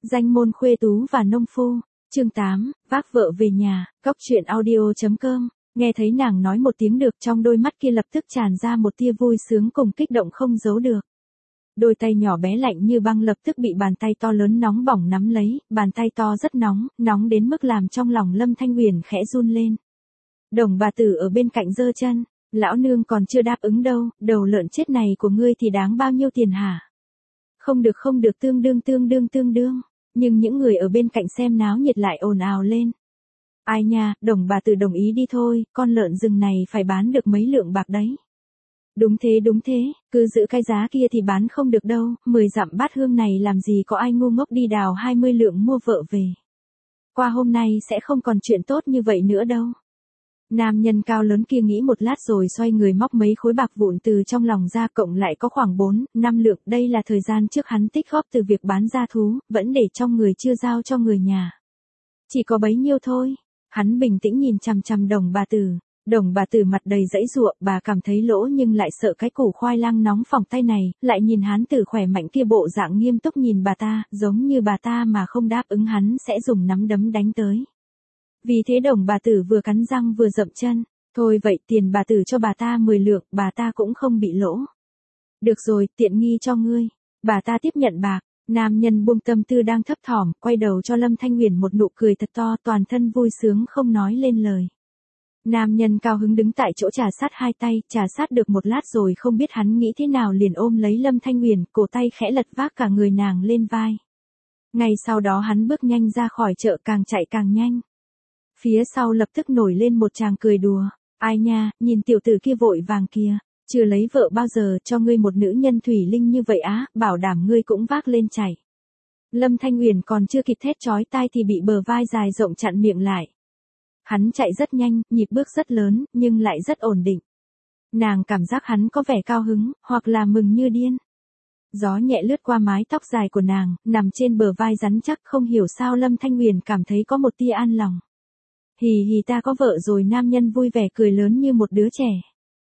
Danh môn khuê tú và nông phu, chương 8, vác vợ về nhà, cóc truyện audio.com, nghe thấy nàng nói một tiếng được trong đôi mắt kia lập tức tràn ra một tia vui sướng cùng kích động không giấu được. Đôi tay nhỏ bé lạnh như băng lập tức bị bàn tay to lớn nóng bỏng nắm lấy, bàn tay to rất nóng, nóng đến mức làm trong lòng Lâm Thanh Huyền khẽ run lên. Đồng bà tử ở bên cạnh giơ chân, lão nương còn chưa đáp ứng đâu, đầu lợn chết này của ngươi thì đáng bao nhiêu tiền hả? Không được tương đương, nhưng những người ở bên cạnh xem náo nhiệt lại ồn ào lên. Ai nha, đồng bà tử đồng ý đi thôi, con lợn rừng này phải bán được mấy lượng bạc đấy. Đúng thế, cứ giữ cái giá kia thì bán không được đâu, 10 dặm bát hương này làm gì có ai ngu ngốc đi đào 20 lượng mua vợ về. Qua hôm nay sẽ không còn chuyện tốt như vậy nữa đâu. Nam nhân cao lớn kia nghĩ một lát rồi xoay người móc mấy khối bạc vụn từ trong lòng ra, cộng lại có khoảng 4-5 lượng, đây là thời gian trước hắn tích góp từ việc bán gia thú, vẫn để trong người chưa giao cho người nhà. Chỉ có bấy nhiêu thôi, hắn bình tĩnh nhìn chằm chằm đồng bà tử mặt đầy giãy giụa, bà cảm thấy lỗ nhưng lại sợ cái củ khoai lang nóng phỏng tay này, lại nhìn hắn tử khỏe mạnh kia bộ dạng nghiêm túc nhìn bà ta, giống như bà ta mà không đáp ứng hắn sẽ dùng nắm đấm đánh tới. Vì thế đồng bà tử vừa cắn răng vừa dậm chân, thôi vậy tiền bà tử cho bà ta 10 lượng, bà ta cũng không bị lỗ. Được rồi, tiện nghi cho ngươi. Bà ta tiếp nhận bạc, nam nhân buông tâm tư đang thấp thỏm, quay đầu cho Lâm Thanh Huyền một nụ cười thật to, toàn thân vui sướng không nói lên lời. Nam nhân cao hứng đứng tại chỗ trà sát hai tay, trà sát được một lát rồi không biết hắn nghĩ thế nào liền ôm lấy Lâm Thanh Huyền, cổ tay khẽ lật vác cả người nàng lên vai. Ngay sau đó hắn bước nhanh ra khỏi chợ, càng chạy càng nhanh. Phía sau lập tức nổi lên một tràng cười đùa, ai nha, nhìn tiểu tử kia vội vàng kìa, chưa lấy vợ bao giờ cho ngươi một nữ nhân thủy linh như vậy á, bảo đảm ngươi cũng vác lên chạy. Lâm Thanh Huyền còn chưa kịp thét chói tai thì bị bờ vai dài rộng chặn miệng lại. Hắn chạy rất nhanh, nhịp bước rất lớn, nhưng lại rất ổn định. Nàng cảm giác hắn có vẻ cao hứng, hoặc là mừng như điên. Gió nhẹ lướt qua mái tóc dài của nàng, nằm trên bờ vai rắn chắc, không hiểu sao Lâm Thanh Huyền cảm thấy có một tia an lòng. Hì hì, ta có vợ rồi, nam nhân vui vẻ cười lớn như một đứa trẻ.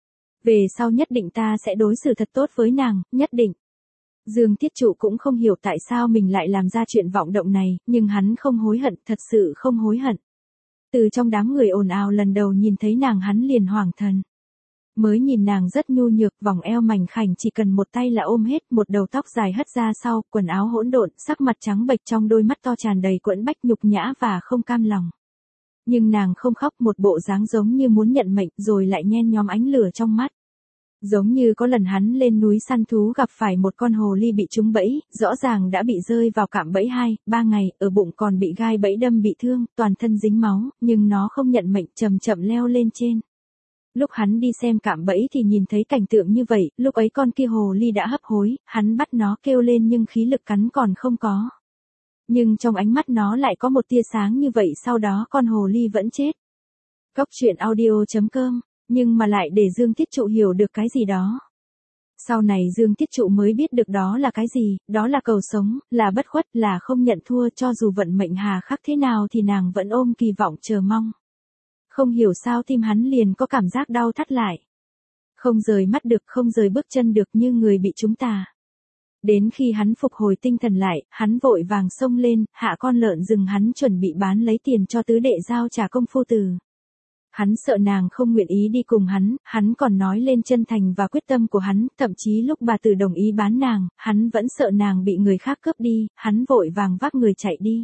Về sau nhất định ta sẽ đối xử thật tốt với nàng, nhất định. Dương Tiết Trụ cũng không hiểu tại sao mình lại làm ra chuyện vọng động này, nhưng hắn không hối hận, thật sự không hối hận. Từ trong đám người ồn ào lần đầu nhìn thấy nàng hắn liền hoảng thần. Mới nhìn nàng rất nhu nhược, vòng eo mảnh khảnh chỉ cần một tay là ôm hết, một đầu tóc dài hất ra sau, quần áo hỗn độn, sắc mặt trắng bệch, trong đôi mắt to tràn đầy quẫn bách nhục nhã và không cam lòng. Nhưng nàng không khóc, một bộ dáng giống như muốn nhận mệnh, rồi lại nhen nhóm ánh lửa trong mắt. Giống như có lần hắn lên núi săn thú gặp phải một con hồ ly bị trúng bẫy, rõ ràng đã bị rơi vào cạm bẫy 2-3 ngày, ở bụng còn bị gai bẫy đâm bị thương, toàn thân dính máu, nhưng nó không nhận mệnh, chậm chậm leo lên trên. Lúc hắn đi xem cạm bẫy thì nhìn thấy cảnh tượng như vậy, lúc ấy con kia hồ ly đã hấp hối, hắn bắt nó kêu lên nhưng khí lực cắn còn không có. Nhưng trong ánh mắt nó lại có một tia sáng như vậy, sau đó con hồ ly vẫn chết. Cóc truyện audio.com, nhưng mà lại để Dương Tiết Trụ hiểu được cái gì đó. Sau này Dương Tiết Trụ mới biết được đó là cái gì, đó là cầu sống, là bất khuất, là không nhận thua, cho dù vận mệnh hà khắc thế nào thì nàng vẫn ôm kỳ vọng chờ mong. Không hiểu sao tim hắn liền có cảm giác đau thắt lại. Không rời mắt được, không rời bước chân được, như người bị trúng tà. Đến khi hắn phục hồi tinh thần lại, hắn vội vàng xông lên, hạ con lợn rừng hắn chuẩn bị bán lấy tiền cho tứ đệ giao trả công phu từ. Hắn sợ nàng không nguyện ý đi cùng hắn còn nói lên chân thành và quyết tâm của hắn, thậm chí lúc bà tử đồng ý bán nàng, hắn vẫn sợ nàng bị người khác cướp đi, hắn vội vàng vác người chạy đi.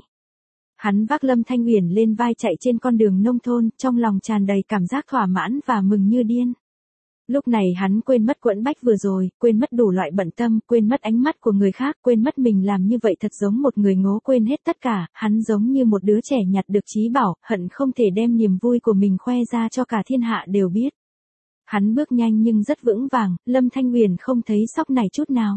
Hắn vác Lâm Thanh Huyền lên vai chạy trên con đường nông thôn, trong lòng tràn đầy cảm giác thỏa mãn và mừng như điên. Lúc này hắn quên mất quẫn bách vừa rồi, quên mất đủ loại bận tâm, quên mất ánh mắt của người khác, quên mất mình làm như vậy thật giống một người ngố, quên hết tất cả, hắn giống như một đứa trẻ nhặt được trí bảo, hận không thể đem niềm vui của mình khoe ra cho cả thiên hạ đều biết. Hắn bước nhanh nhưng rất vững vàng, Lâm Thanh Huyền không thấy sốc này chút nào.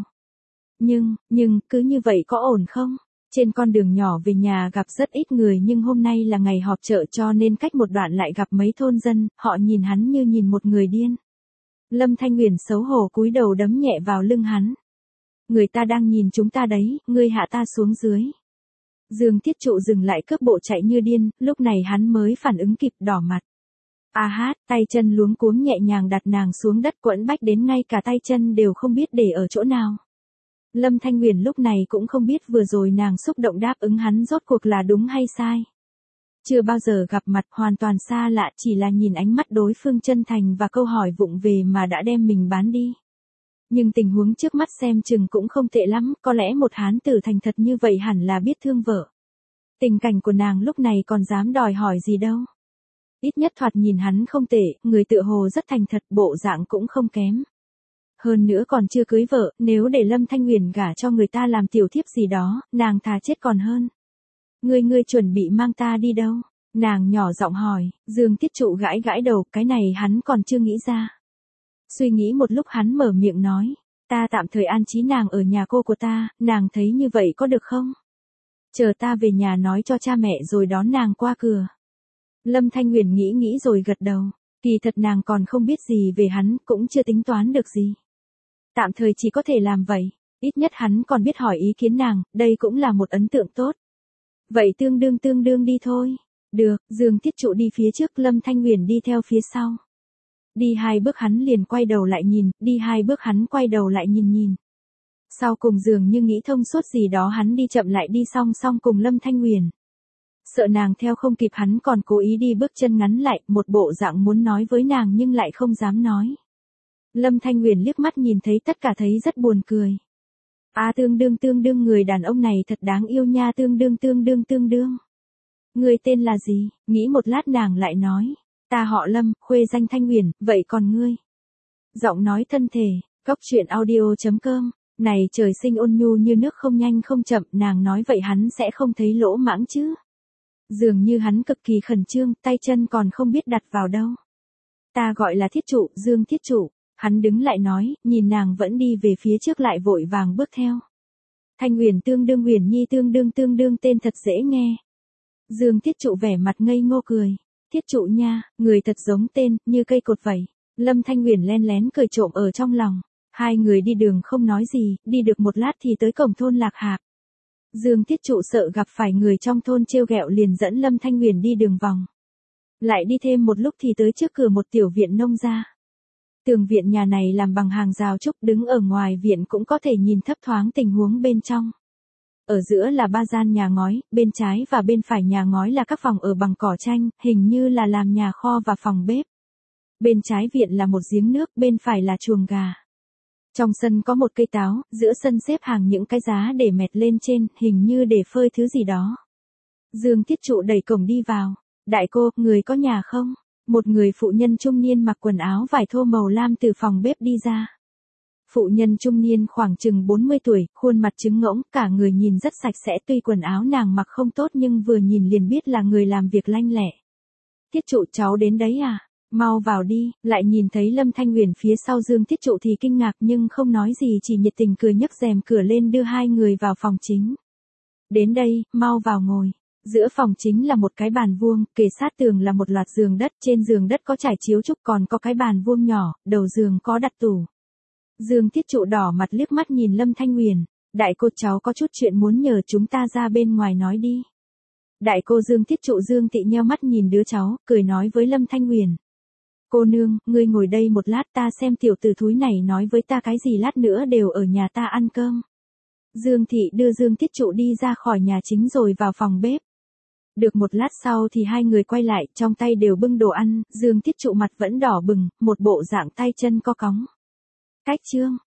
Nhưng, cứ như vậy có ổn không? Trên con đường nhỏ về nhà gặp rất ít người, nhưng hôm nay là ngày họp chợ cho nên cách một đoạn lại gặp mấy thôn dân, họ nhìn hắn như nhìn một người điên. Lâm Thanh Huyền xấu hổ cúi đầu đấm nhẹ vào lưng hắn. Người ta đang nhìn chúng ta đấy, ngươi hạ ta xuống dưới. Dương Tiết Trụ dừng lại cước bộ chạy như điên, lúc này hắn mới phản ứng kịp, đỏ mặt. A hát, tay chân luống cuống nhẹ nhàng đặt nàng xuống đất, quẫn bách đến ngay cả tay chân đều không biết để ở chỗ nào. Lâm Thanh Huyền lúc này cũng không biết vừa rồi nàng xúc động đáp ứng hắn rốt cuộc là đúng hay sai. Chưa bao giờ gặp mặt, hoàn toàn xa lạ, chỉ là nhìn ánh mắt đối phương chân thành và câu hỏi vụng về mà đã đem mình bán đi. Nhưng tình huống trước mắt xem chừng cũng không tệ lắm, có lẽ một hán tử thành thật như vậy hẳn là biết thương vợ. Tình cảnh của nàng lúc này còn dám đòi hỏi gì đâu. Ít nhất thoạt nhìn hắn không tệ, người tựa hồ rất thành thật, bộ dạng cũng không kém. Hơn nữa còn chưa cưới vợ, nếu để Lâm Thanh Huyền gả cho người ta làm tiểu thiếp gì đó, nàng thà chết còn hơn. Ngươi chuẩn bị mang ta đi đâu? Nàng nhỏ giọng hỏi, Dương Tiết Trụ gãi gãi đầu, cái này hắn còn chưa nghĩ ra. Suy nghĩ một lúc hắn mở miệng nói, ta tạm thời an trí nàng ở nhà cô của ta, nàng thấy như vậy có được không? Chờ ta về nhà nói cho cha mẹ rồi đón nàng qua cửa. Lâm Thanh Huyền nghĩ rồi gật đầu, kỳ thật nàng còn không biết gì về hắn, cũng chưa tính toán được gì. Tạm thời chỉ có thể làm vậy, ít nhất hắn còn biết hỏi ý kiến nàng, đây cũng là một ấn tượng tốt. Vậy tương đương đi thôi. Được, Dương Tiết Trụ đi phía trước, Lâm Thanh Huyền đi theo phía sau. Đi 2 bước hắn liền quay đầu lại nhìn, đi 2 bước hắn quay đầu lại nhìn. Sau cùng dường như nghĩ thông suốt gì đó hắn đi chậm lại đi song cùng Lâm Thanh Huyền. Sợ nàng theo không kịp hắn còn cố ý đi bước chân ngắn lại, một bộ dạng muốn nói với nàng nhưng lại không dám nói. Lâm Thanh Huyền liếc mắt nhìn thấy tất cả thấy rất buồn cười. Tương đương người đàn ông này thật đáng yêu nha, tương đương. Người tên là gì? Nghĩ một lát nàng lại nói. Ta họ Lâm, khuê danh Thanh Huyền, vậy còn ngươi? Giọng nói thân thể, goctruyện.audio.com. Này trời sinh ôn nhu như nước không nhanh không chậm, nàng nói vậy hắn sẽ không thấy lỗ mãng chứ. Dường như hắn cực kỳ khẩn trương, tay chân còn không biết đặt vào đâu. Ta gọi là Thiết Trụ, Dương Thiết Trụ. Hắn đứng lại nói, nhìn nàng vẫn đi về phía trước lại vội vàng bước theo. Thanh Huyền tương đương Huyền Nhi tương đương tên thật dễ nghe. Dương Thiết Trụ vẻ mặt ngây ngô cười. Thiết Trụ nha, người thật giống tên, như cây cột vậy. Lâm Thanh Huyền len lén cười trộm ở trong lòng. Hai người đi đường không nói gì, đi được một lát thì tới cổng thôn Lạc Hạp. Dương Thiết Trụ sợ gặp phải người trong thôn trêu ghẹo liền dẫn Lâm Thanh Huyền đi đường vòng. Lại đi thêm một lúc thì tới trước cửa một tiểu viện nông gia. Tường viện nhà này làm bằng hàng rào trúc, đứng ở ngoài viện cũng có thể nhìn thấp thoáng tình huống bên trong. Ở giữa là 3 gian nhà ngói, bên trái và bên phải nhà ngói là các phòng ở bằng cỏ tranh, hình như là làm nhà kho và phòng bếp. Bên trái viện là một giếng nước, bên phải là chuồng gà. Trong sân có một cây táo, giữa sân xếp hàng những cái giá để mẹt lên trên, hình như để phơi thứ gì đó. Dương Thiết Trụ đẩy cổng đi vào. Đại cô, người có nhà không? Một người phụ nhân trung niên mặc quần áo vải thô màu lam từ phòng bếp đi ra. Phụ nhân trung niên khoảng chừng 40 tuổi, khuôn mặt trứng ngỗng, cả người nhìn rất sạch sẽ, tuy quần áo nàng mặc không tốt nhưng vừa nhìn liền biết là người làm việc lanh lẹ. Thiết Trụ, cháu đến đấy à? Mau vào đi. Lại nhìn thấy Lâm Thanh Huyền phía sau Dương Thiết Trụ thì kinh ngạc nhưng không nói gì, chỉ nhiệt tình cười nhấc rèm cửa lên đưa hai người vào phòng chính. Đến đây, mau vào ngồi. Giữa phòng chính là một cái bàn vuông, kề sát tường là một loạt giường đất, trên giường đất có trải chiếu trúc, còn có cái bàn vuông nhỏ, đầu giường có đặt tủ. Dương Thiết Trụ đỏ mặt liếc mắt nhìn Lâm Thanh Huyền. Đại cô, cháu có chút chuyện muốn nhờ chúng ta ra bên ngoài nói đi. Đại cô Dương Thiết Trụ Dương Tị nheo mắt nhìn đứa cháu, cười nói với Lâm Thanh Huyền. Cô nương, ngươi ngồi đây một lát, ta xem tiểu tử thúi này nói với ta cái gì, lát nữa đều ở nhà ta ăn cơm. Dương Thị đưa Dương Thiết Trụ đi ra khỏi nhà chính rồi vào phòng bếp. Được một lát sau thì hai người quay lại, trong tay đều bưng đồ ăn, Dương Thiết Trụ mặt vẫn đỏ bừng, một bộ dạng tay chân co cóng. Cách chương.